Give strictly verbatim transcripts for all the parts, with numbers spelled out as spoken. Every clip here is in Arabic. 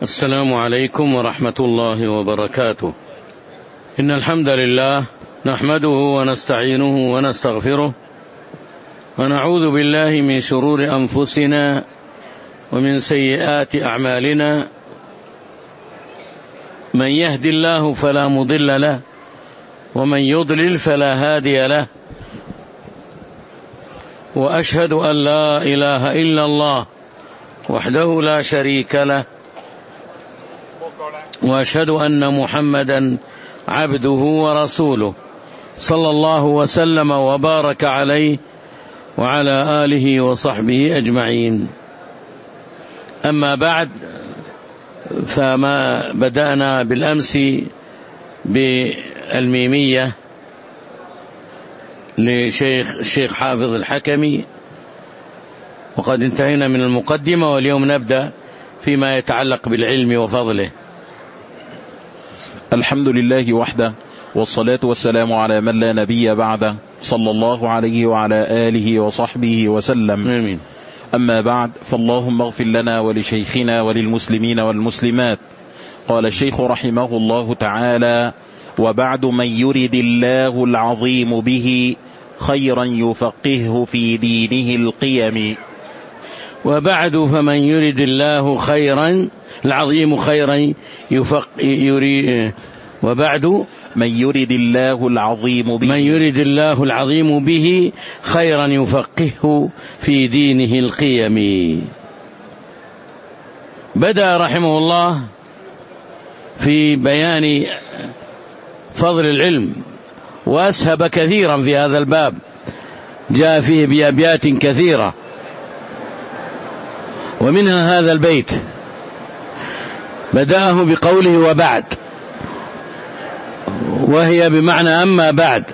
السلام عليكم ورحمة الله وبركاته. إن الحمد لله نحمده ونستعينه ونستغفره ونعوذ بالله من شرور أنفسنا ومن سيئات أعمالنا. من يهد الله فلا مضل له ومن يضلل فلا هادي له، وأشهد أن لا إله إلا الله وحده لا شريك له، وأشهد أن محمدا عبده ورسوله صلى الله وسلم وبارك عليه وعلى آله وصحبه أجمعين. أما بعد، فما بدأنا بالأمس بالميمية لشيخ الشيخ حافظ الحكمي، وقد انتهينا من المقدمة، واليوم نبدأ فيما يتعلق بالعلم وفضله. الحمد لله وحده، والصلاة والسلام على من لا نبي بعده، صلى الله عليه وعلى آله وصحبه وسلم. آمين. أما بعد، فاللهم اغفر لنا ولشيخنا وللمسلمين والمسلمات. قال الشيخ رحمه الله تعالى: وبعد، من يرد الله العظيم به خيرا يفقهه في دينه القيم. وبعد، فمن يرد الله خيرا العظيم خيرا يفق يريد وبعد من يرد الله العظيم به من يرد الله العظيم به خيرا يفقهه في دينه القيم. بدأ رحمه الله في بيان فضل العلم، وأسهب كثيرا في هذا الباب، جاء فيه بأبيات كثيرة، ومنها هذا البيت بدأه بقوله وبعد، وهي بمعنى أما بعد.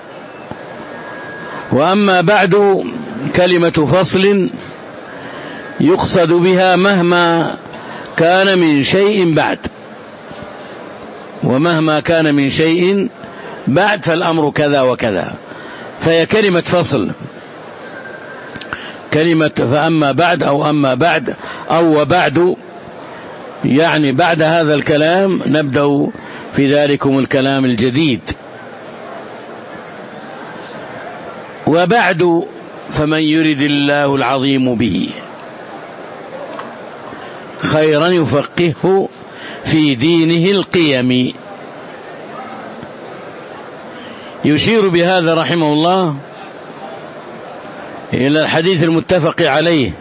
وأما بعد كلمة فصل يقصد بها مهما كان من شيء بعد، ومهما كان من شيء بعد فالأمر كذا وكذا، فهي كلمة فصل، كلمة فأما بعد أو أما بعد أو وبعد، يعني بعد هذا الكلام نبدأ في ذلكم الكلام الجديد. وبعد، فمن يرد الله العظيم به خيرا يفقهه في دينه القيم. يشير بهذا رحمه الله إلى الحديث المتفق عليه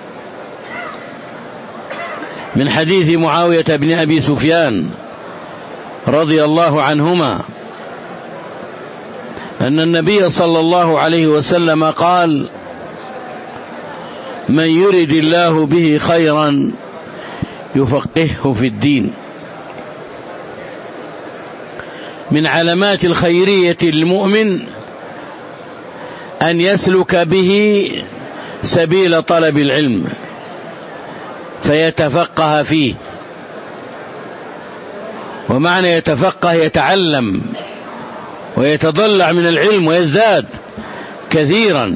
من حديث معاوية بن أبي سفيان رضي الله عنهما أن النبي صلى الله عليه وسلم قال: من يرد الله به خيرا يفقهه في الدين. من علامات الخيرية المؤمن أن يسلك به سبيل طلب العلم فيتفقه فيه. ومعنى يتفقه يتعلم ويتضلع من العلم ويزداد كثيرا.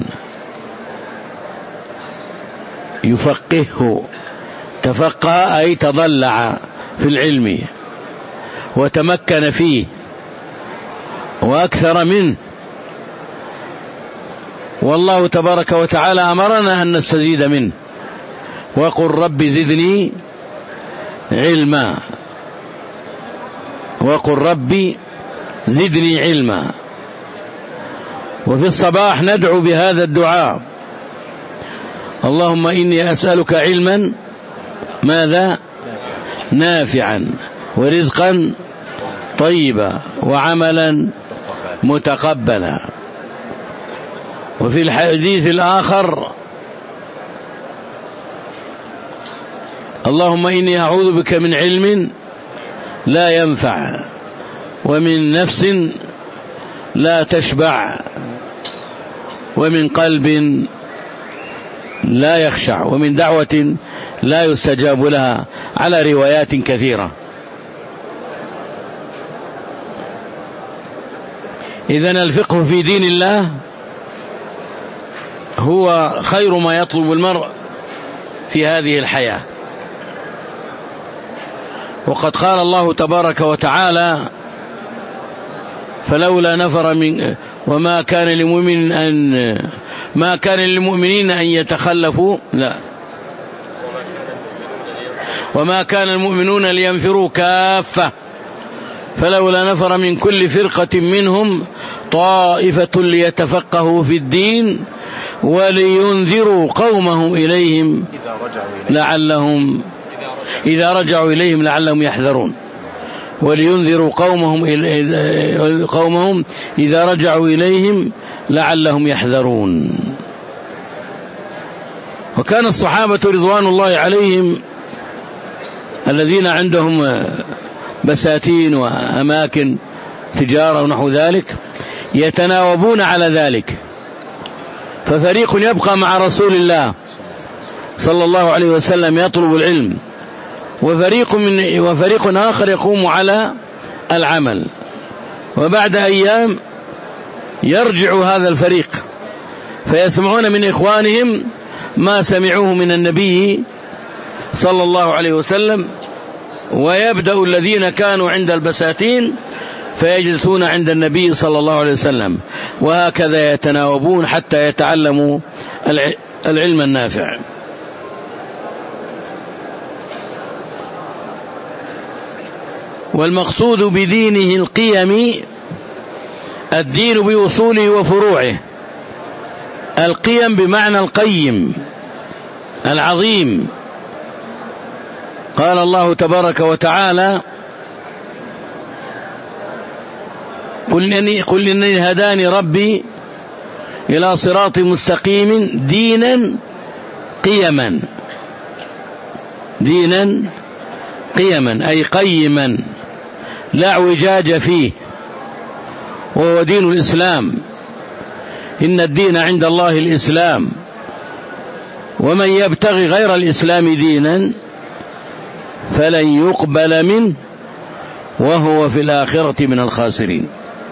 يفقهه، تفقه أي تضلع في العلم وتمكن فيه وأكثر منه. والله تبارك وتعالى أمرنا أن نستزيد منه، وقل رب زدني علما، وقل ربي زدني علما. وفي الصباح ندعو بهذا الدعاء: اللهم إني أسألك علما ماذا نافعا، ورزقا طيبا، وعملا متقبلا. وفي الحديث الآخر: اللهم إني أعوذ بك من علم لا ينفع، ومن نفس لا تشبع، ومن قلب لا يخشع، ومن دعوة لا يستجاب لها، على روايات كثيرة. إذن الفقه في دين الله هو خير ما يطلب المرء في هذه الحياة، وقد قال الله تبارك وتعالى فلولا نفر من وما كان لمؤمن أن ما كان للمؤمنين أن يتخلفوا لا وما كان المؤمنون لينفروا كافة فلولا نفر من كل فرقة منهم طائفة ليتفقهوا في الدين ولينذروا قومهم إليهم لعلهم إذا رجعوا إليهم لعلهم يحذرون ولينذروا قومهم قومهم إذا رجعوا إليهم لعلهم يحذرون. وكان الصحابة رضوان الله عليهم الذين عندهم بساتين وأماكن تجارة ونحو ذلك يتناوبون على ذلك، ففريق يبقى مع رسول الله صلى الله عليه وسلم يطلب العلم، وفريق من وفريق آخر يقوم على العمل، وبعد أيام يرجع هذا الفريق فيسمعون من إخوانهم ما سمعوه من النبي صلى الله عليه وسلم، ويبدأ الذين كانوا عند البساتين فيجلسون عند النبي صلى الله عليه وسلم، وهكذا يتناوبون حتى يتعلموا العلم النافع. والمقصود بدينه القيم، الدين بأصوله وفروعه. القيم بمعنى القيم العظيم. قال الله تبارك وتعالى قل إني, قل إني هداني ربي إلى صراط مستقيم دينا قيما دينا قيما أي قيما لا اعوجاج فيه، وهو دين الإسلام. إن الدين عند الله الإسلام، ومن يبتغي غير الإسلام دينا فلن يقبل منه وهو في الآخرة من الخاسرين.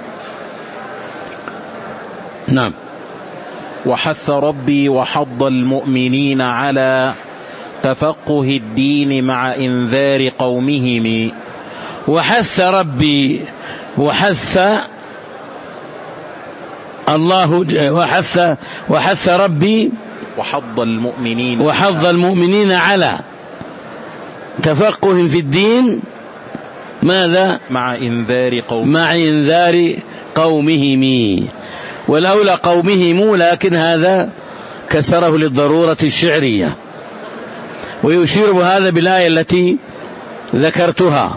نعم. وحث ربي وحض المؤمنين على تفقه الدين مع إنذار قومهم. وحث ربي وحث الله وحث وحث ربي وحض المؤمنين وحض المؤمنين على تفقه في الدين ماذا؟ مع إنذار قومهم مع إنذار قومهم، والأولى قومهم، لكن هذا كسره للضرورة الشعرية. ويشير بهذا بالآية التي ذكرتها،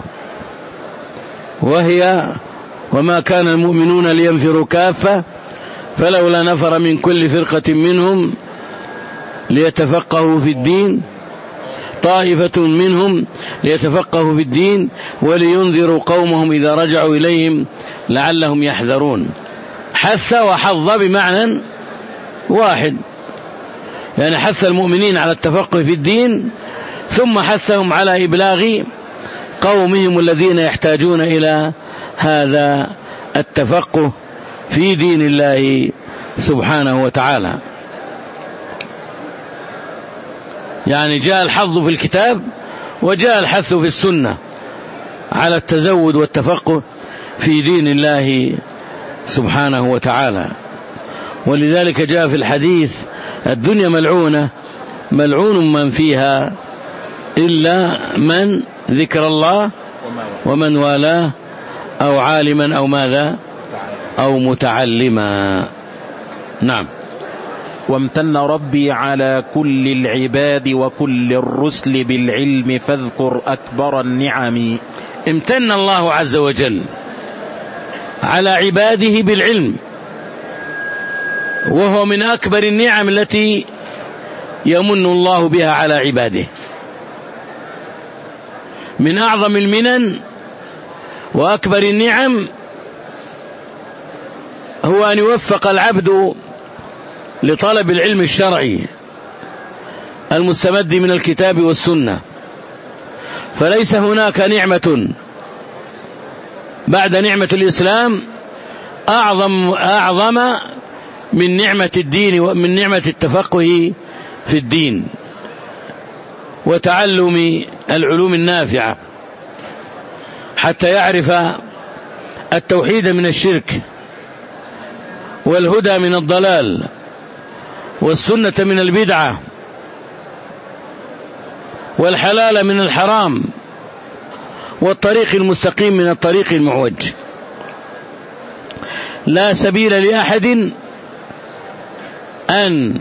وهي وما كان المؤمنون لينفروا كافة فلولا نفر من كل فرقة منهم ليتفقهوا في الدين طائفة منهم ليتفقهوا في الدين ولينذروا قومهم إذا رجعوا إليهم لعلهم يحذرون. حث وحظ بمعنى واحد، يعني حث المؤمنين على التفقه في الدين ثم حثهم على إبلاغ قومهم الذين يحتاجون إلى هذا التفقه في دين الله سبحانه وتعالى. يعني جاء الحظ في الكتاب وجاء الحث في السنة على التزود والتفقه في دين الله سبحانه وتعالى. ولذلك جاء في الحديث الدنيا ملعونة ملعون من فيها إلا من ذكر الله ومن والاه أو عالما أو ماذا أو متعلما. نعم. وامتن ربي على كل العباد وكل الرسل بالعلم فاذكر أكبر النعم. امتن الله عز وجل على عباده بالعلم، وهو من أكبر النعم التي يمن الله بها على عباده. من أعظم المنن وأكبر النعم هو أن يوفق العبد لطلب العلم الشرعي المستمد من الكتاب والسنة. فليس هناك نعمة بعد نعمة الإسلام أعظم أعظم من نعمة الدين ومن نعمة التفقه في الدين وتعلم العلوم النافعة حتى يعرف التوحيد من الشرك، والهدى من الضلال، والسنة من البدعة، والحلال من الحرام، والطريق المستقيم من الطريق المعوج. لا سبيل لأحد أن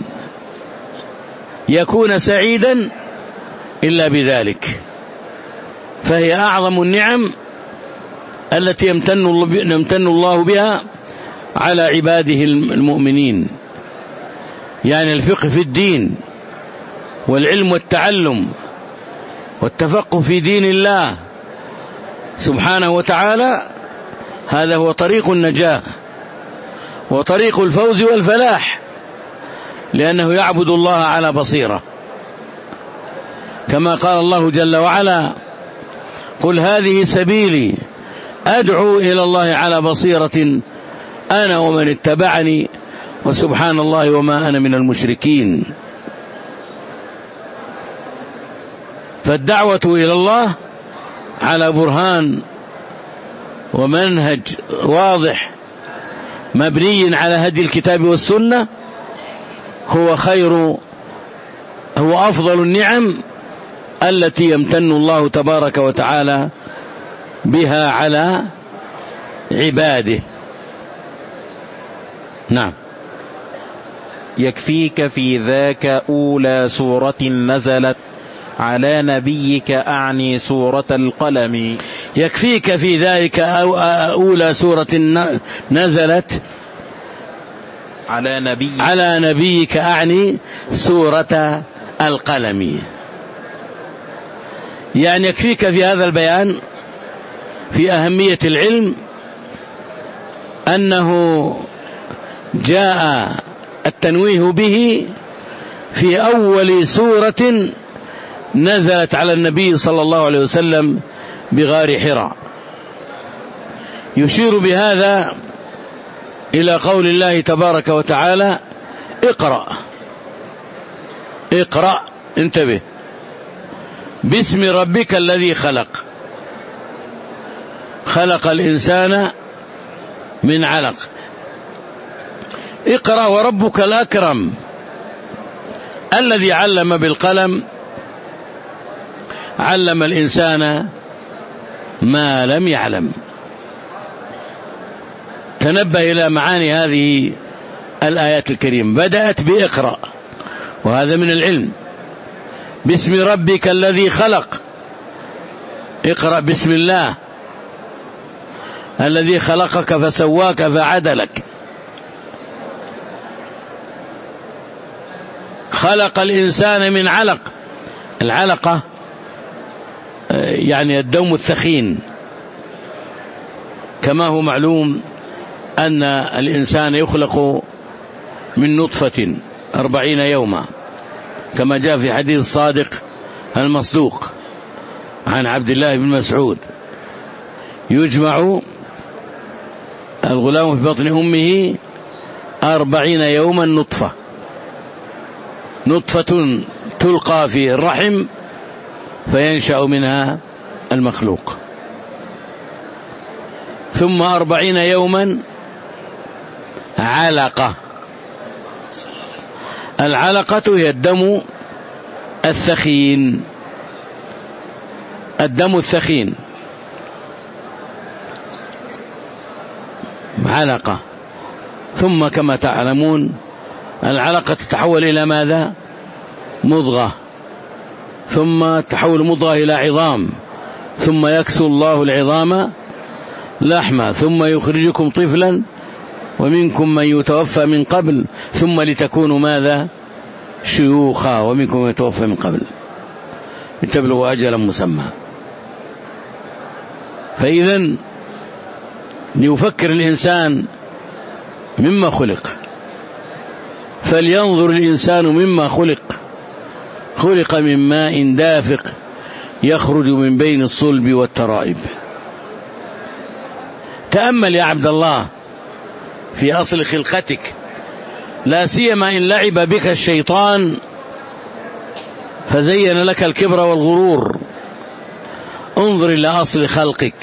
يكون سعيدا إلا بذلك، فهي أعظم النعم التي يمتن الله بها على عباده المؤمنين، يعني الفقه في الدين والعلم والتعلم والتفقه في دين الله سبحانه وتعالى. هذا هو طريق النجاة وطريق الفوز والفلاح، لأنه يعبد الله على بصيرة، كما قال الله جل وعلا: قل هذه سبيلي أدعو إلى الله على بصيرة أنا ومن اتبعني وسبحان الله وما أنا من المشركين. فالدعوة إلى الله على برهان ومنهج واضح مبني على هدي الكتاب والسنة هو خير هو أفضل النعم التي يمتن الله تبارك وتعالى بها على عباده. نعم. يكفيك في ذاك أولى سورة نزلت على نبيك، أعني سورة القلم. يكفيك في ذلك أولى سورة نزلت على نبيك على نبيك أعني سورة القلم. يعني يكفيك في هذا البيان في أهمية العلم أنه جاء التنويه به في أول سورة نزلت على النبي صلى الله عليه وسلم بغار حراء، يشير بهذا إلى قول الله تبارك وتعالى: اقرأ اقرأ انتبه باسم ربك الذي خلق خلق الإنسان من علق. اقرأ وربك الأكرم الذي علم بالقلم علم الإنسان ما لم يعلم. تنبه إلى معاني هذه الآيات الكريمة. بدأت بإقرأ، وهذا من العلم. باسم ربك الذي خلق، اقرأ بسم الله الذي خلقك فسواك فعدلك. خلق الإنسان من علق. العلقة يعني الدم الثخين، كما هو معلوم أن الإنسان يخلق من نطفة أربعين يوما، كما جاء في حديث الصادق المصدوق عن عبد الله بن مسعود: يجمع الغلام في بطن أمه أربعين يوما نطفة نطفة تلقى في الرحم فينشأ منها المخلوق، ثم أربعين يوما علقة. العلقة هي الدم الثخين الدم الثخين علقة. ثم كما تعلمون العلقة تتحول إلى ماذا؟ مضغة، ثم تحول مضغة إلى عظام، ثم يكسو الله العظام لحما، ثم يخرجكم طفلا ومنكم من يتوفى من قبل ثم لتكونوا ماذا؟ شيوخا، ومنكم من يتوفى من قبل لتبلغوا أجلا مسمى. فإذن ليفكر الإنسان مما خلق، فلينظر الإنسان مما خلق. خلق من ماء دافق يخرج من بين الصلب والترائب. تأمل يا عبد الله في أصل خلقتك، لا سيما إن لعب بك الشيطان فزين لك الكبر والغرور. انظر إلى أصل خلقك.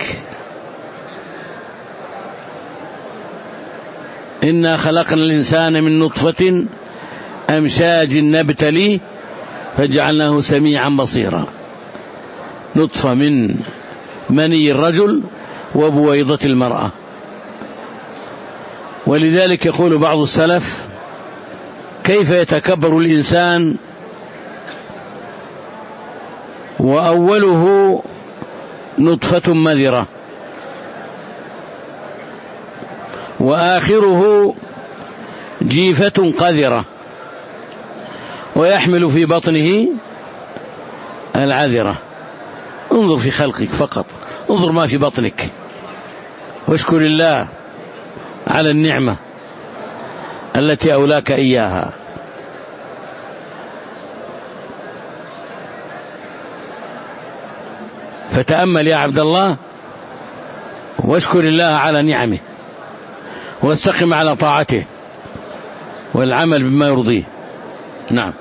إنا خلقنا الإنسان من نطفة أمشاج نبتليه فجعلناه سميعا بصيرا. نطفة من مني الرجل وبويضة المرأة. ولذلك يقول بعض السلف: كيف يتكبر الإنسان وأوله نطفة مذرة وآخره جيفة قذرة ويحمل في بطنه العذرة. انظر في خلقك فقط، انظر ما في بطنك، واشكر الله على النعمة التي أولاك إياها. فتأمل يا عبد الله واشكر الله على نعمه واستقم على طاعته والعمل بما يرضيه. نعم.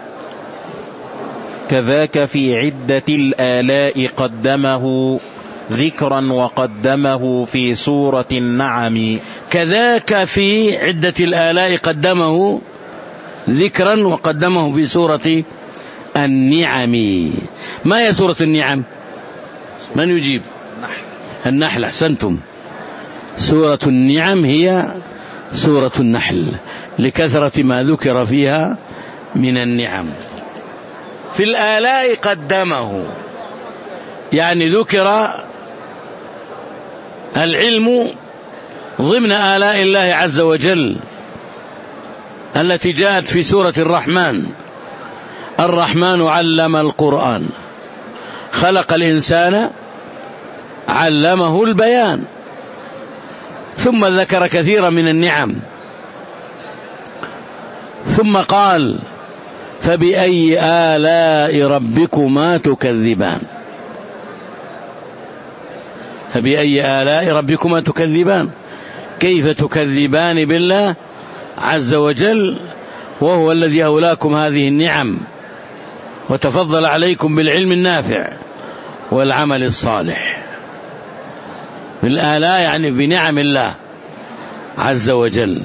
كذاك في عدة الآلاء قدمه ذكرا وقدمه في سورة النعم. كذاك في عدة الآلاء قدمه ذكرا وقدمه في سورة النعم. ما هي سورة النعم؟ من يجيب؟ النحل. أحسنتم. سورة النعم هي سورة النحل لكثرة ما ذكر فيها من النعم. في الآلاء قدمه يعني ذكر العلم ضمن آلاء الله عز وجل التي جاءت في سورة الرحمن. الرحمن علم القرآن خلق الإنسان علمه البيان. ثم ذكر كثيرا من النعم ثم قال: فبأي آلاء ربكما تكذبان. فبأي آلاء ربكما تكذبان، كيف تكذبان بالله عز وجل وهو الذي أولاكم هذه النعم وتفضل عليكم بالعلم النافع والعمل الصالح. بالآلاء يعني بنعم الله عز وجل.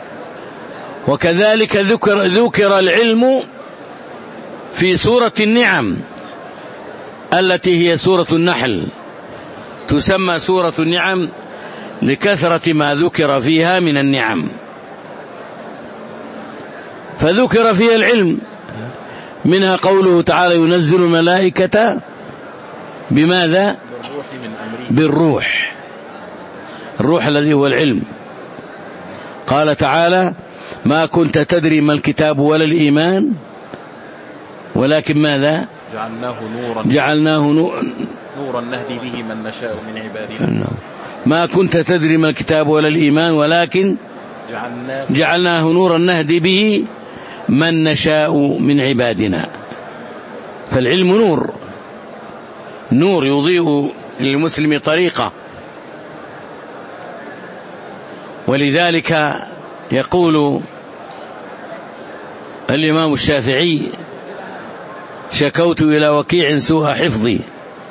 وكذلك ذكر, ذكر العلم في سورة النعم التي هي سورة النحل. تسمى سورة النعم لكثرة ما ذكر فيها من النعم. فذكر فيها العلم، منها قوله تعالى: ينزل الملائكة بماذا؟ بالروح. الروح الذي هو العلم. قال تعالى: ما كنت تدري ما الكتاب ولا الإيمان ولكن ماذا؟ جعلناه نورا جعلناه نورا نورا نهدي به من نشاء من عبادنا. ما كنت تدري ما الكتاب ولا الإيمان ولكن جعلناه, جعلناه نورا نهدي به من نشاء من عبادنا. فالعلم نور، نور يضيء للمسلم طريقة. ولذلك يقول الإمام الشافعي: شكوت إلى وكيع سوء حفظي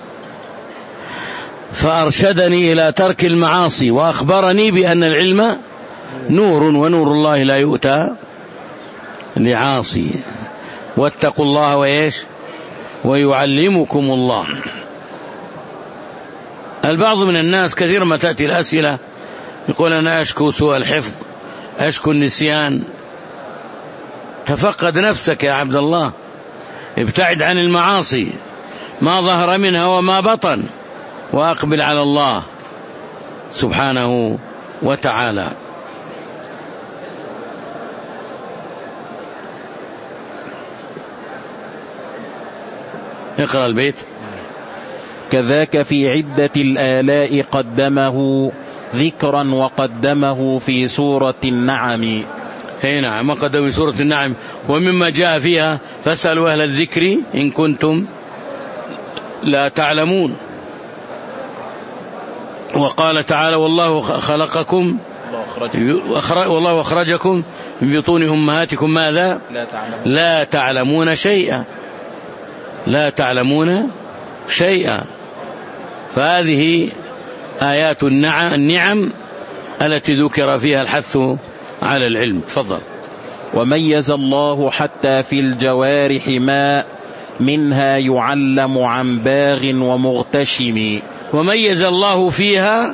فأرشدني إلى ترك المعاصي وأخبرني بأن العلم نور ونور الله لا يؤتى لعاصي واتقوا الله وإيش ويعلمكم الله. البعض من الناس كثير ما تأتي الأسئلة يقول: أنا أشكو سوء الحفظ، أشكو النسيان. تفقد نفسك يا عبد الله، ابتعد عن المعاصي ما ظهر منها وما بطن، وأقبل على الله سبحانه وتعالى. اقرأ البيت. كذاك في عدة الآلاء قدمه ذكرا وقدمه في سورة النعم. هي نعم، وقدمه في سورة النعم. ومما جاء فيها: فاسألوا أهل الذكر إن كنتم لا تعلمون. وقال تعالى: والله خلقكم والله أخرجكم من بطون أمهاتكم ماذا؟ لا تعلمون, لا تعلمون شيئا. لا تعلمون شيئا. فهذه آيات النعم التي ذكر فيها الحث على العلم. تفضل. وميز الله حتى في الجوارح ما منها يعلم عن باغ ومغتشم. وميز الله فيها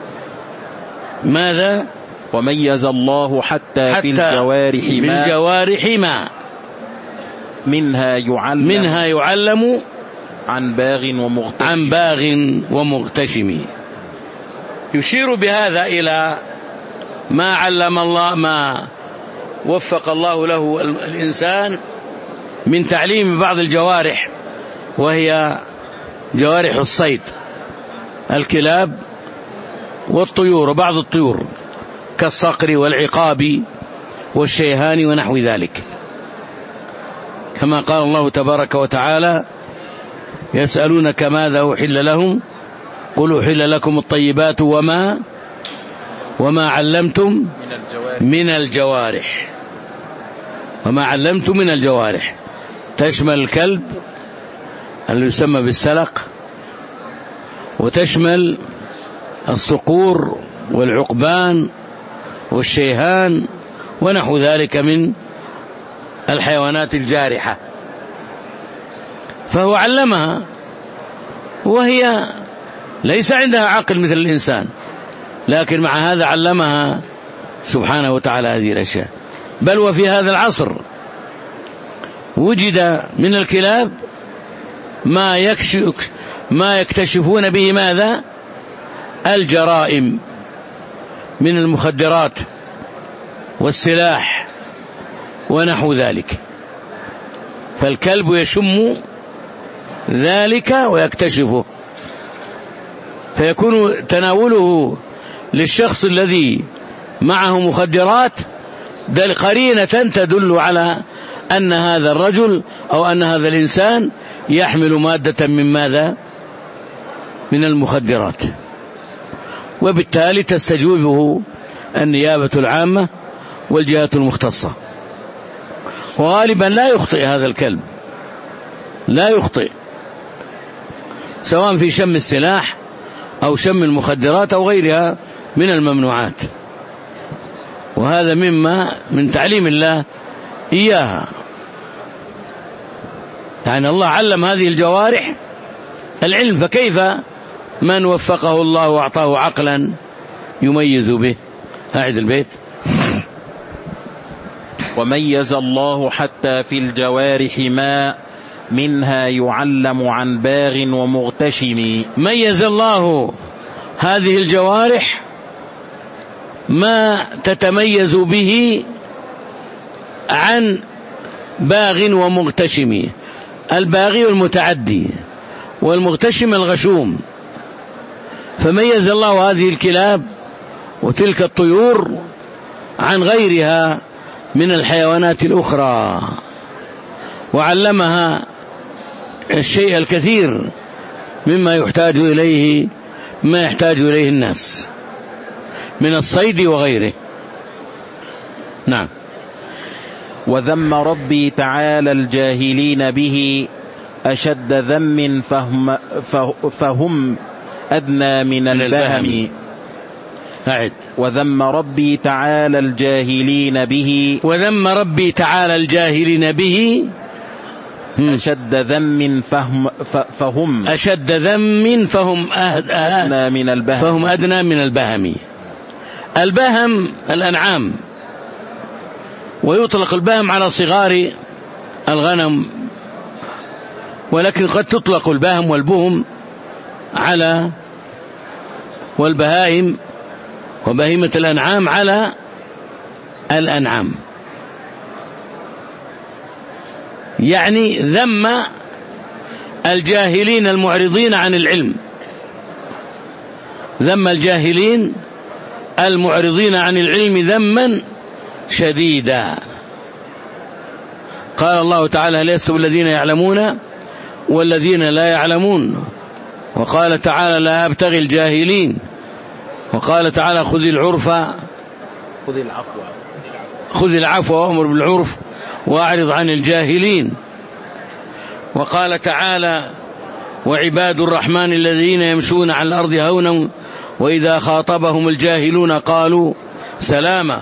ماذا؟ وميز الله حتى, حتى في الجوارح ما, الجوارح ما منها يعلم منها يعلم عن باغ ومغتشم عن باغ ومغتشم. يشير بهذا إلى ما علم الله، ما وفق الله له الإنسان من تعليم بعض الجوارح، وهي جوارح الصيد، الكلاب والطيور وبعض الطيور كالصقر والعقاب والشيهان ونحو ذلك، كما قال الله تبارك وتعالى: يسألونك ماذا أحل لهم قل أحل لكم الطيبات وما وما علمتم من الجوارح وما علمتم من الجوارح، تشمل الكلب اللي يسمى بالسلق، وتشمل الصقور والعقبان والشيهان ونحو ذلك من الحيوانات الجارحة، فهو علمها وهي ليس عندها عقل مثل الإنسان، لكن مع هذا علمها سبحانه وتعالى هذه الأشياء. بل وفي هذا العصر وجد من الكلاب ما يكشف ما يكتشفون به ماذا؟ الجرائم من المخدرات والسلاح ونحو ذلك، فالكلب يشم ذلك ويكتشفه، فيكون تناوله للشخص الذي معه مخدرات دل قرينة تدل على أن هذا الرجل أو أن هذا الإنسان يحمل مادة من ماذا؟ من المخدرات، وبالتالي تستجوبه النيابة العامة والجهات المختصة. وغالبا لا يخطئ هذا الكلب، لا يخطئ سواء في شم السلاح أو شم المخدرات أو غيرها من الممنوعات، وهذا مما من تعليم الله إياها. يعني الله علم هذه الجوارح العلم، فكيف من وفقه الله وأعطاه عقلا يميز به؟ أعد البيت. وميز الله حتى في الجوارح ما منها يعلم عن باغ ومغتشم. ميز الله هذه الجوارح ما تتميز به عن باغ ومغتشم. الباغي المتعدي والمغتشم الغشوم، فميز الله هذه الكلاب وتلك الطيور عن غيرها من الحيوانات الأخرى، وعلمها الشيء الكثير مما يحتاج إليه ما يحتاج إليه الناس من الصيد وغيره. نعم. وذم ربي تعالى الجاهلين به أشد ذم فهم, فهم أدنى من البهم. أعد. وذم ربي تعالى الجاهلين به وذم ربي تعالى الجاهلين به أشد ذم فهم فهم أشد ذم فهم أدنى من البهم فهم أدنى من البهم. البهم الأنعام، ويطلق البهم على صغار الغنم، ولكن قد تطلق البهم والبهم على والبهائم وبهيمة الأنعام على الأنعام. يعني ذم الجاهلين المعرضين عن العلم، ذم الجاهلين المعرضين عن العلم ذما شديدا. قال الله تعالى: هل يستوي الذين يعلمون والذين لا يعلمون؟ وقال تعالى: لا أبتغي الجاهلين. وقال تعالى: خذ العرف خذ العفو خذ العفو وأمر بالعرف وأعرض عن الجاهلين. وقال تعالى: وعباد الرحمن الذين يمشون على الأرض هونا وإذا خاطبهم الجاهلون قالوا سلاما.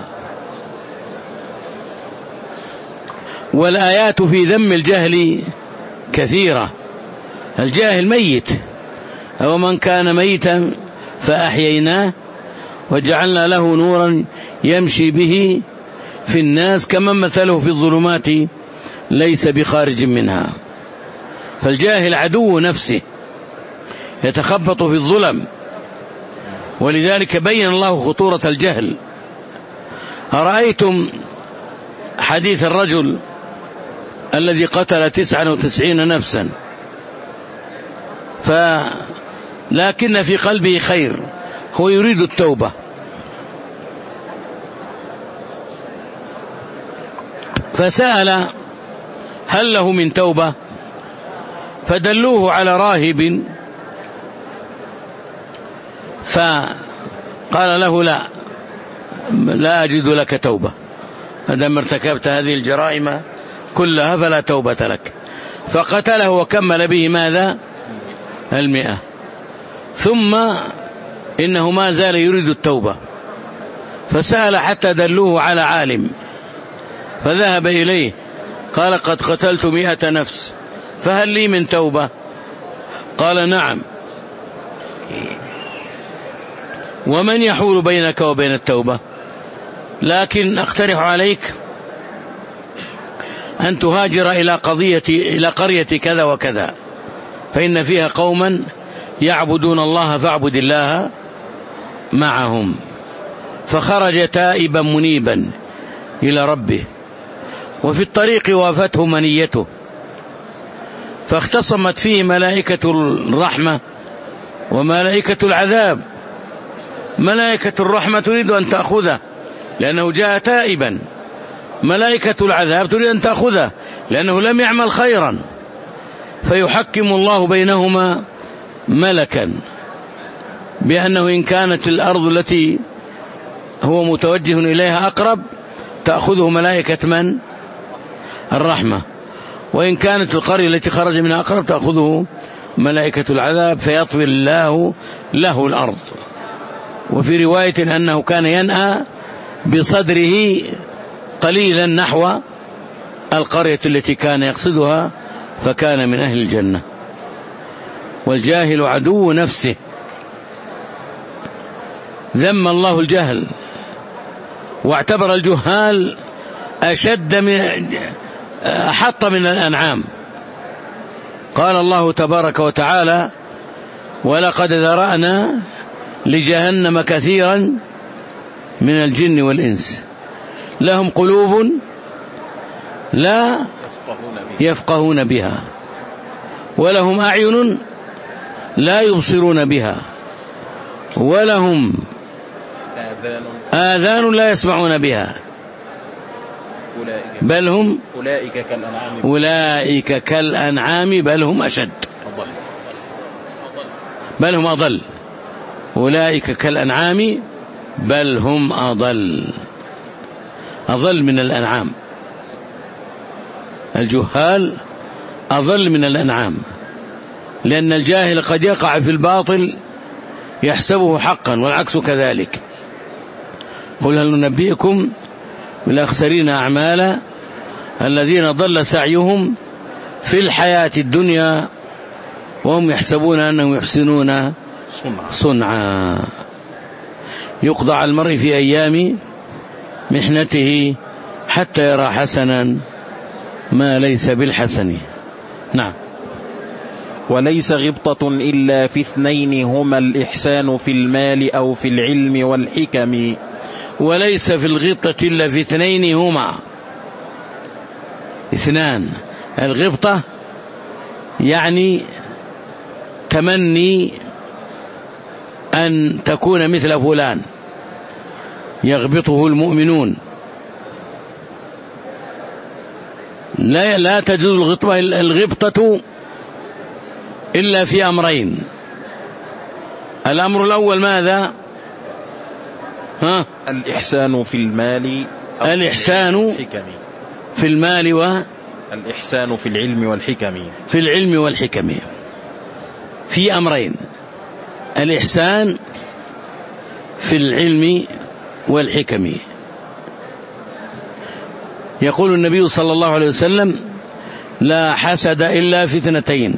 والآيات في ذم الجهل كثيرة. الجاهل ميت، أو من كان ميتا فأحييناه وجعلنا له نورا يمشي به في الناس كمن مثله في الظلمات ليس بخارج منها. فالجاهل عدو نفسه يتخبط في الظلم، ولذلك بين الله خطورة الجهل. أرأيتم حديث الرجل الذي قتل تسعة وتسعين نفسا فلكن في قلبه خير، هو يريد التوبة، فسأل هل له من توبة؟ فدلوه على راهب فقال له لا لا أجد لك توبة، مادام ارتكبت هذه الجرائم كلها فلا توبة لك. فقتله وكمل به ماذا؟ المئة. ثم إنه ما زال يريد التوبة، فسأل حتى دلوه على عالم فذهب إليه قال قد قتلت مئة نفس فهل لي من توبة؟ قال نعم. ومن يحول بينك وبين التوبة؟ لكن أقترح عليك أن تهاجر إلى قضية إلى قرية كذا وكذا، فإن فيها قوما يعبدون الله فاعبد الله معهم. فخرج تائبا منيبا إلى ربه، وفي الطريق وافته منيته فاختصمت فيه ملائكة الرحمة وملائكة العذاب. ملائكة الرحمة تريد أن تأخذه لأنه جاء تائبا، ملائكة العذاب تريد أن تأخذه لأنه لم يعمل خيرا، فيحكم الله بينهما ملكا بأنه إن كانت الأرض التي هو متوجه إليها أقرب تأخذه ملائكة من؟ الرحمة، وإن كانت القرية التي خرج منها أقرب تأخذه ملائكة العذاب، فيطوي الله له الأرض. وفي رواية أنه كان ينأى بصدره قليلا نحو القرية التي كان يقصدها، فكان من أهل الجنة. والجاهل عدو نفسه. ذم الله الجهل واعتبر الجهال أشد من أحط من الأنعام. قال الله تبارك وتعالى ولقد ذرأنا لجهنم كثيرا من الجن والإنس لهم قلوب لا يفقهون بها ولهم أعين لا يبصرون بها ولهم آذان لا يسمعون بها بل هم أولئك كالأنعام أولئك كالأنعام بل هم أشد بل هم أضل أولئك كالأنعام بل هم أضل أضل من الأنعام. الجهال أضل من الأنعام، لأن الجاهل قد يقع في الباطل يحسبه حقا والعكس كذلك. قل هل ننبئكم بالأخسرين أعمالا الذين ضل سعيهم في الحياة الدنيا وهم يحسبون أنهم يحسنون صنعا. يقضى على المرء في أيام محنته حتى يرى حسنا ما ليس بالحسن. نعم. وليس غبطة إلا في اثنين هما الإحسان في المال أو في العلم والحكم. وليس في الغبطة إلا في اثنين هما اثنان. الغبطة يعني تمني أن تكون مثل فلان، يغبطه المؤمنون. لا لا تجوز الغبطة الغبطة إلا في أمرين. الأمر الأول ماذا؟ ها؟ الإحسان في المال الإحسان في المال و الإحسان في العلم والحكم في العلم والحكم. في أمرين: الإحسان في العلم والحكم. يقول النبي صلى الله عليه وسلم: لا حسد إلا في اثنتين: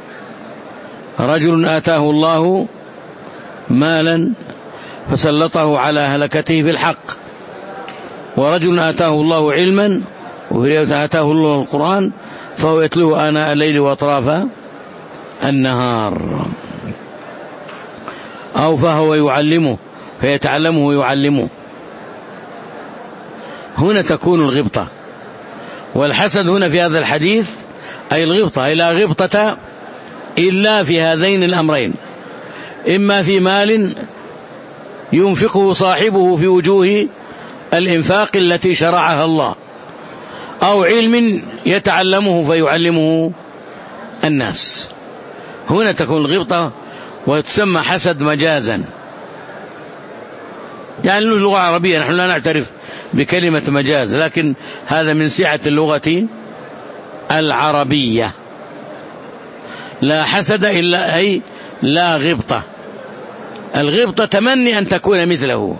رجل آتاه الله مالا فسلطه على هلكته في الحق، ورجل آتاه الله علما وآتاه الله القرآن فهو يتلوه آناء الليل وأطراف النهار، أو فهو يعلمه فيتعلمه ويعلمه. هنا تكون الغبطة. والحسد هنا في هذا الحديث أي الغبطة، أي لا غبطة إلا في هذين الأمرين: إما في مال ينفقه صاحبه في وجوه الإنفاق التي شرعها الله، أو علم يتعلمه فيعلمه الناس. هنا تكون الغبطة، وتسمى حسد مجازا. يعني اللغة العربية نحن لا نعترف بكلمة مجاز، لكن هذا من سعة اللغة العربية. لا حسد إلا أي لا غبطة. الغبطة تمني أن تكون مثله،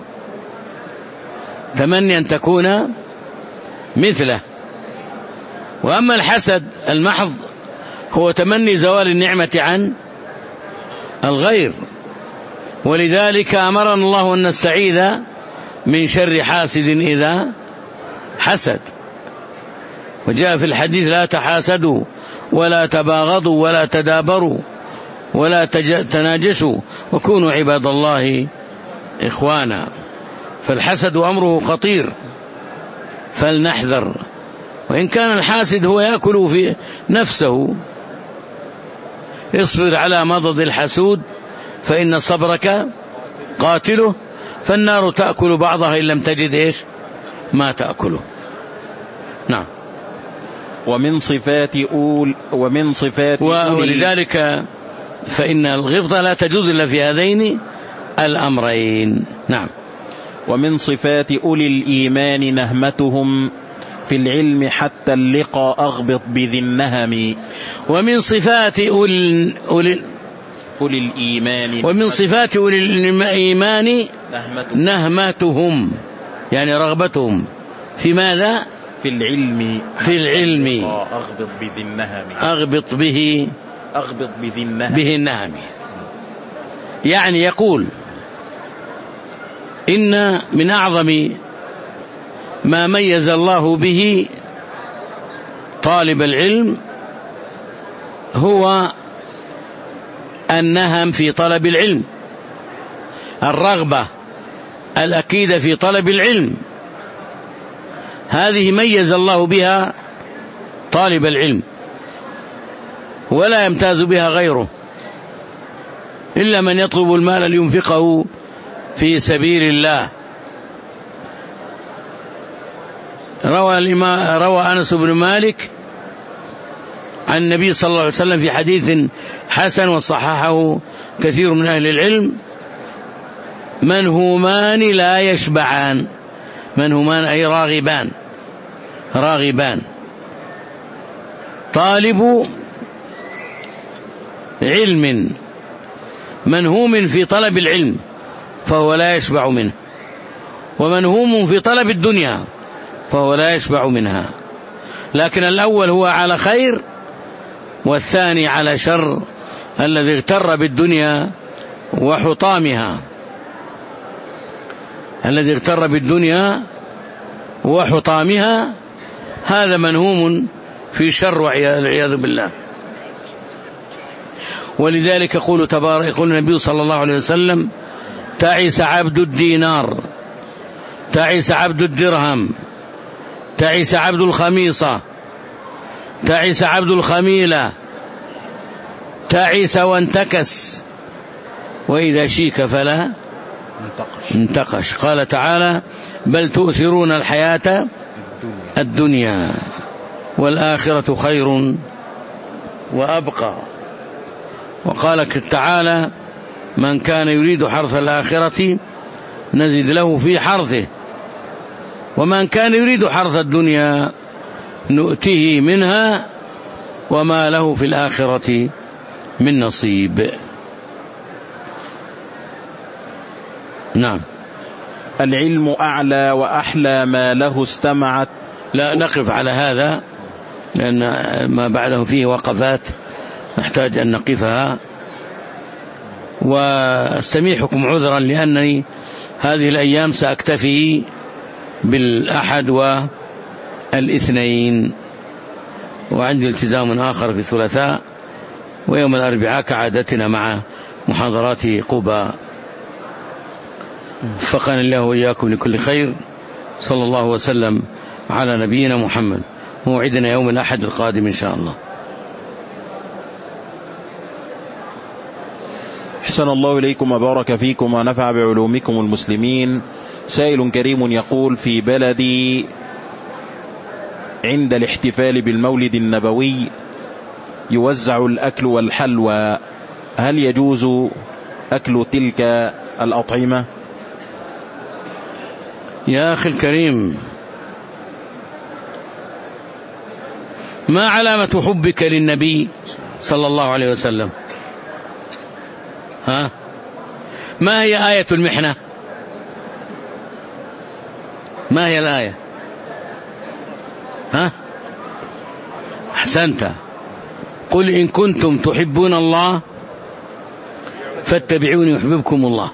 تمني أن تكون مثله. وأما الحسد المحض هو تمني زوال النعمة عن الغير. ولذلك أمرنا الله أن نستعيذ من شر حاسد إذا حسد. وجاء في الحديث: لا تحاسدوا ولا تباغضوا ولا تدابروا ولا تناجشوا وكونوا عباد الله إخوانا. فالحسد أمره خطير، فلنحذر. وإن كان الحاسد هو يأكل في نفسه، اصبر على مضض الحسود فإن صبرك قاتله، فالنار تأكل بعضها إن لم تجد إيش ما تأكله. نعم. ومن صفات أول ومن صفات ولذلك فإن الغبطة لا تجوز إلا في هذين الأمرين. نعم. ومن صفات أولي الإيمان نهمتهم في العلم حتى اللقاء أغبط بذي النهم. ومن صفات أولي, أولي, أولي الإيمان ومن صفات أولي الإيمان نهمتهم, نهمتهم يعني رغبتهم في ماذا؟ في العلم. في العلم أغبط بذي النهم. أغبط به أغبط بذي النهم. به النهم. يعني يقول إن من أعظم ما ميز الله به طالب العلم هو النهم في طلب العلم، الرغبة الأكيدة في طلب العلم، هذه ميز الله بها طالب العلم، ولا يمتاز بها غيره إلا من يطلب المال لينفقه في سبيل الله. روى الإمام روى أنس بن مالك عن النبي صلى الله عليه وسلم في حديث حسن وصححه كثير من أهل العلم: منهومان لا يشبعان. منهومان أي راغبان، راغبان. طالب علم منهوم في طلب العلم فهو لا يشبع منه، ومنهوم في طلب الدنيا فهو لا يشبع منها. لكن الأول هو على خير والثاني على شر، الذي اغتر بالدنيا وحطامها، الذي اغتر بالدنيا وحطامها هذا منهوم في شر والعياذ بالله. ولذلك يقول تبارك يقول النبي صلى الله عليه وسلم: تعس عبد الدينار، تعس عبد الدرهم، تعس عبد الخميصة، تعس عبد الخميلة، تعس وانتكس، وإذا شيك فلا انتقش. انتقش. قال تعالى: بل تؤثرون الحياة الدنيا والآخرة خير وأبقى. وقال تعالى: من كان يريد حرث الآخرة نزد له في حرثه، ومن كان يريد حرث الدنيا نؤته منها وما له في الآخرة من نصيب. نعم. العلم أعلى وأحلى ما له استمعت. لا نقف على هذا لأن ما بعده فيه وقفات نحتاج أن نقفها، واستميحكم عذرا لأنني هذه الأيام سأكتفي بالأحد والاثنين، وعندي التزام آخر في الثلاثاء، ويوم الأربعاء كعادتنا مع محاضرات قبى. وفقنا الله وإياكم لكل خير. صلى الله وسلم على نبينا محمد. موعدنا يوم الأحد القادم إن شاء الله. أحسن الله إليكم وبارك فيكم ونفع بعلومكم المسلمين. سائل كريم يقول: في بلدي عند الاحتفال بالمولد النبوي يوزع الأكل والحلوى، هل يجوز أكل تلك الأطعمة؟ يا أخي الكريم، ما علامة حبك للنبي صلى الله عليه وسلم؟ ها؟ ما هي آية المحنة؟ ما هي الآية؟ ها؟ أحسنت. قل إن كنتم تحبون الله فاتبعوني يحببكم الله.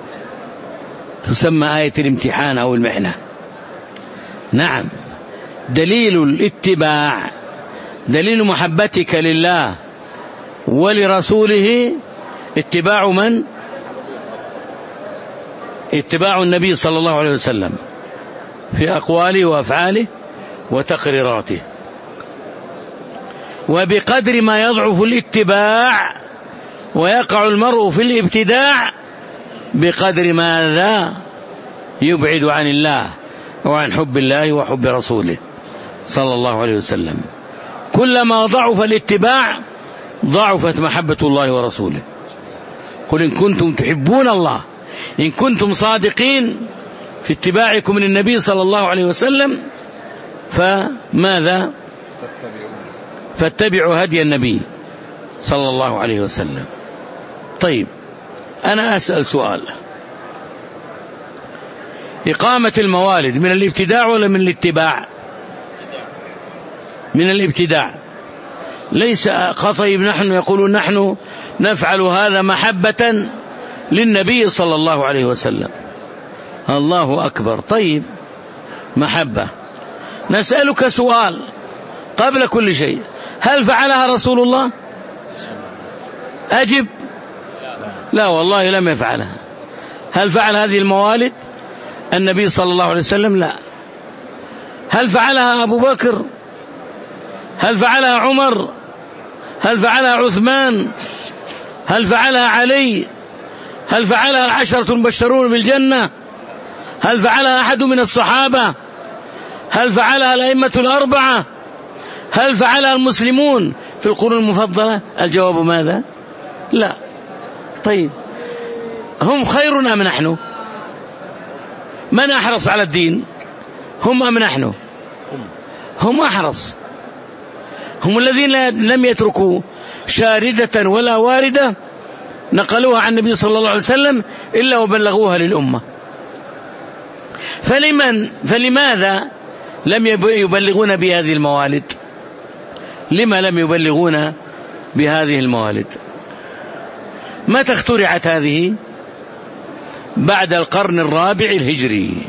تسمى آية الامتحان أو المحنة. نعم، دليل الاتباع، دليل محبتك لله ولرسوله اتباع من؟ اتباع النبي صلى الله عليه وسلم في أقواله وأفعاله وتقريراته. وبقدر ما يضعف الاتباع ويقع المرء في الابتداع بقدر ماذا يبعد عن الله وعن حب الله وحب رسوله صلى الله عليه وسلم. كلما ضعف الاتباع ضعفت محبة الله ورسوله. قل إن كنتم تحبون الله، إن كنتم صادقين في اتباعكم للنبي صلى الله عليه وسلم فماذا؟ فاتبعوا هدي النبي صلى الله عليه وسلم. طيب، أنا أسأل سؤال: إقامة الموالد من الابتداع ولا من الاتباع؟ من الابتداع. ليس خطيب نحن يقولون نحن نفعل هذا محبة للنبي صلى الله عليه وسلم. الله أكبر. طيب، محبة. نسألك سؤال قبل كل شيء: هل فعلها رسول الله؟ أجب. لا والله لم يفعلها. هل فعل هذه الموالد النبي صلى الله عليه وسلم؟ لا. هل فعلها أبو بكر؟ هل فعلها عمر؟ هل فعلها عثمان؟ هل فعلها علي؟ هل فعلها العشرة المبشرون بالجنة؟ هل فعلها أحد من الصحابة؟ هل فعلها الأئمة الأربعة؟ هل فعلها المسلمون في القرون المفضلة؟ الجواب ماذا؟ لا. طيب، هم خير أم نحن؟ من أحرص على الدين؟ هم أم نحن؟ هم أحرص. هم الذين لم يتركوا شاردة ولا واردة نقلوها عن النبي صلى الله عليه وسلم إلا وبلغوها للأمة. فلمن فلماذا لم يبلغون بهذه الموالد؟ لما لم يبلغون بهذه الموالد؟ متى اخترعت هذه؟ بعد القرن الرابع الهجري.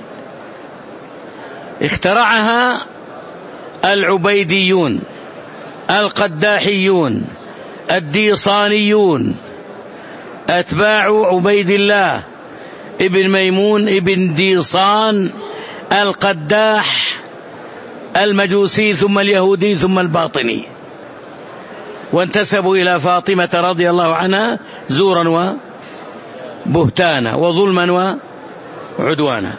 اخترعها العبيديون، القداحيون، الديصانيون، أتباع عبيد الله ابن ميمون ابن ديصان القداح المجوسي ثم اليهودي ثم الباطني، وانتسبوا إلى فاطمة رضي الله عنها زورا وبهتانا وظلما وعدوانا،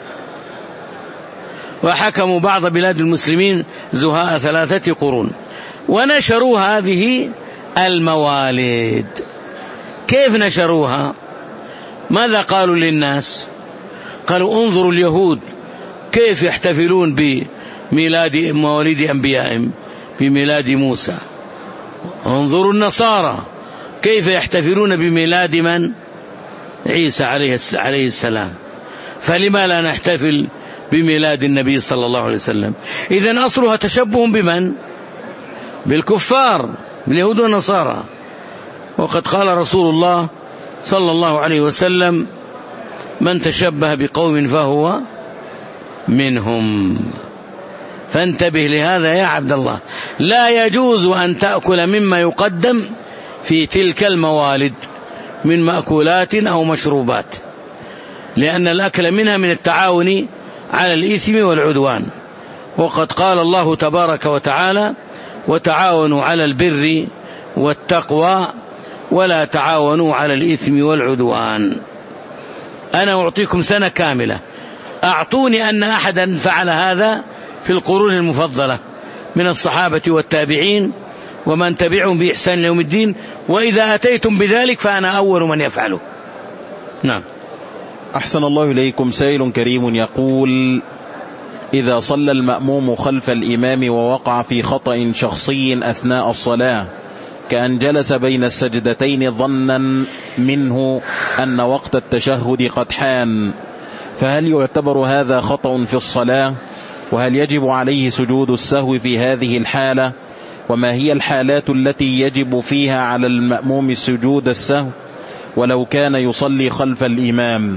وحكموا بعض بلاد المسلمين زهاء ثلاثة قرون، ونشروا هذه الموالد. كيف نشروها؟ ماذا قالوا للناس؟ قالوا: انظروا اليهود كيف يحتفلون بميلاد مواليد أنبيائهم، بميلاد موسى. انظروا النصارى كيف يحتفلون بميلاد من؟ عيسى عليه السلام. فلما لا نحتفل بميلاد النبي صلى الله عليه وسلم؟ إذن أصلها تشبه بمن؟ بالكفار من اليهود والنصارى. وقد قال رسول الله صلى الله عليه وسلم: من تشبه بقوم فهو منهم. فانتبه لهذا يا عبد الله، لا يجوز أن تأكل مما يقدم في تلك الموالد من مأكولات أو مشروبات، لأن الأكل منها من التعاون على الإثم والعدوان. وقد قال الله تبارك وتعالى: وتعاونوا على البر والتقوى ولا تعاونوا على الإثم والعدوان. أنا أعطيكم سنة كاملة، أعطوني أن أحدا فعل هذا في القرون المفضلة من الصحابة والتابعين ومن تبعهم بإحسان يوم الدين، وإذا أتيتم بذلك فأنا أول من يفعله. نعم. أحسن الله إليكم. سائل كريم يقول: إذا صلى المأموم خلف الإمام ووقع في خطأ شخصي أثناء الصلاة، كأن جلس بين السجدتين ظنا منه أن وقت التشهد قد حان، فهل يعتبر هذا خطأ في الصلاة؟ وهل يجب عليه سجود السهو في هذه الحالة؟ وما هي الحالات التي يجب فيها على المأموم سجود السهو ولو كان يصلي خلف الإمام؟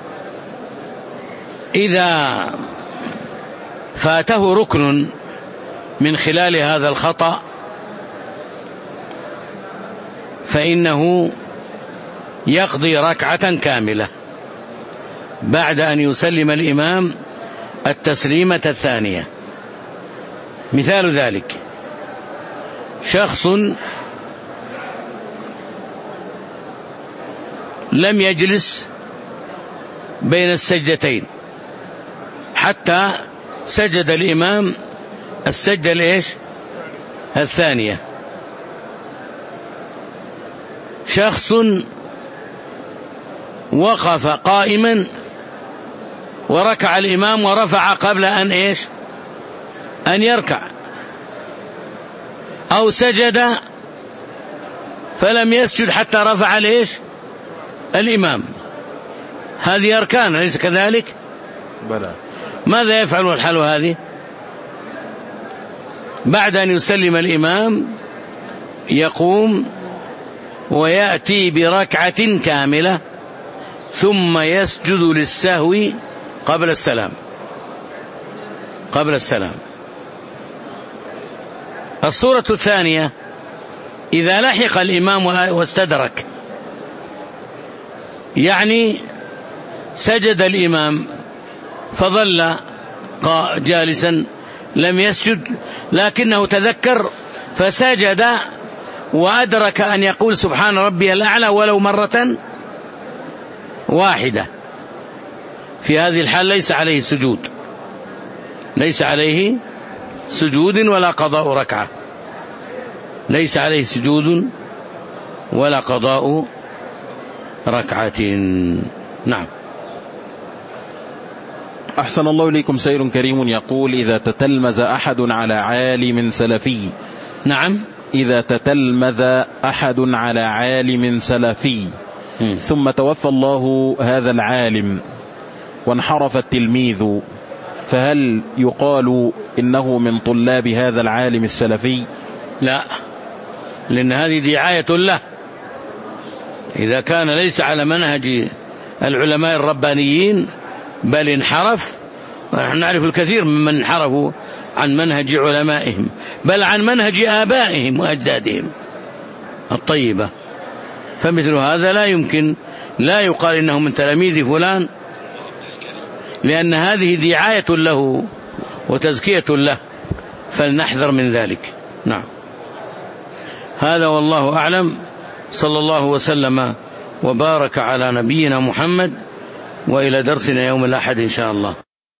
إذا فاته ركن من خلال هذا الخطأ فإنه يقضي ركعة كاملة بعد أن يسلم الإمام التسليمة الثانية. مثال ذلك: شخص لم يجلس بين السجدتين حتى سجد الإمام السجدة الإيش؟ الثانية. شخص وقف قائما وركع الإمام ورفع قبل أن إيش؟ أن يركع، أو سجد فلم يسجد حتى رفع الإيش؟ الإمام. هذه أركان، أليس كذلك؟ بلى. ماذا يفعل الحال هذه؟ بعد أن يسلم الإمام يقوم ويأتي بركعة كاملة ثم يسجد للسهو قبل السلام قبل السلام. الصورة الثانية: إذا لحق الإمام واستدرك، يعني سجد الإمام فظل جالسا لم يسجد لكنه تذكر فسجد وأدرك أن يقول سبحان ربي الأعلى ولو مرة واحدة، في هذه الحال ليس عليه سجود ليس عليه سجود ولا قضاء ركعة ليس عليه سجود ولا قضاء ركعة. نعم. أحسن الله إليكم. سائل كريم يقول: إذا تتلمذ أحد على عالم سلفي. نعم. إذا تتلمذ أحد على عالم سلفي م. ثم توفى الله هذا العالم وانحرف التلميذ، فهل يقال إنه من طلاب هذا العالم السلفي؟ لا، لأن هذه دعاية له. إذا كان ليس على منهج العلماء الربانيين بل انحرف، ونحن نعرف الكثير ممن انحرفوا عن منهج علمائهم بل عن منهج آبائهم وأجدادهم الطيبة، فمثل هذا لا يمكن لا يقال إنه من تلاميذ فلان، لأن هذه دعاية له وتزكية له، فلنحذر من ذلك. نعم. هذا والله أعلم. صلى الله وسلم وبارك على نبينا محمد، وإلى درسنا يوم الأحد إن شاء الله.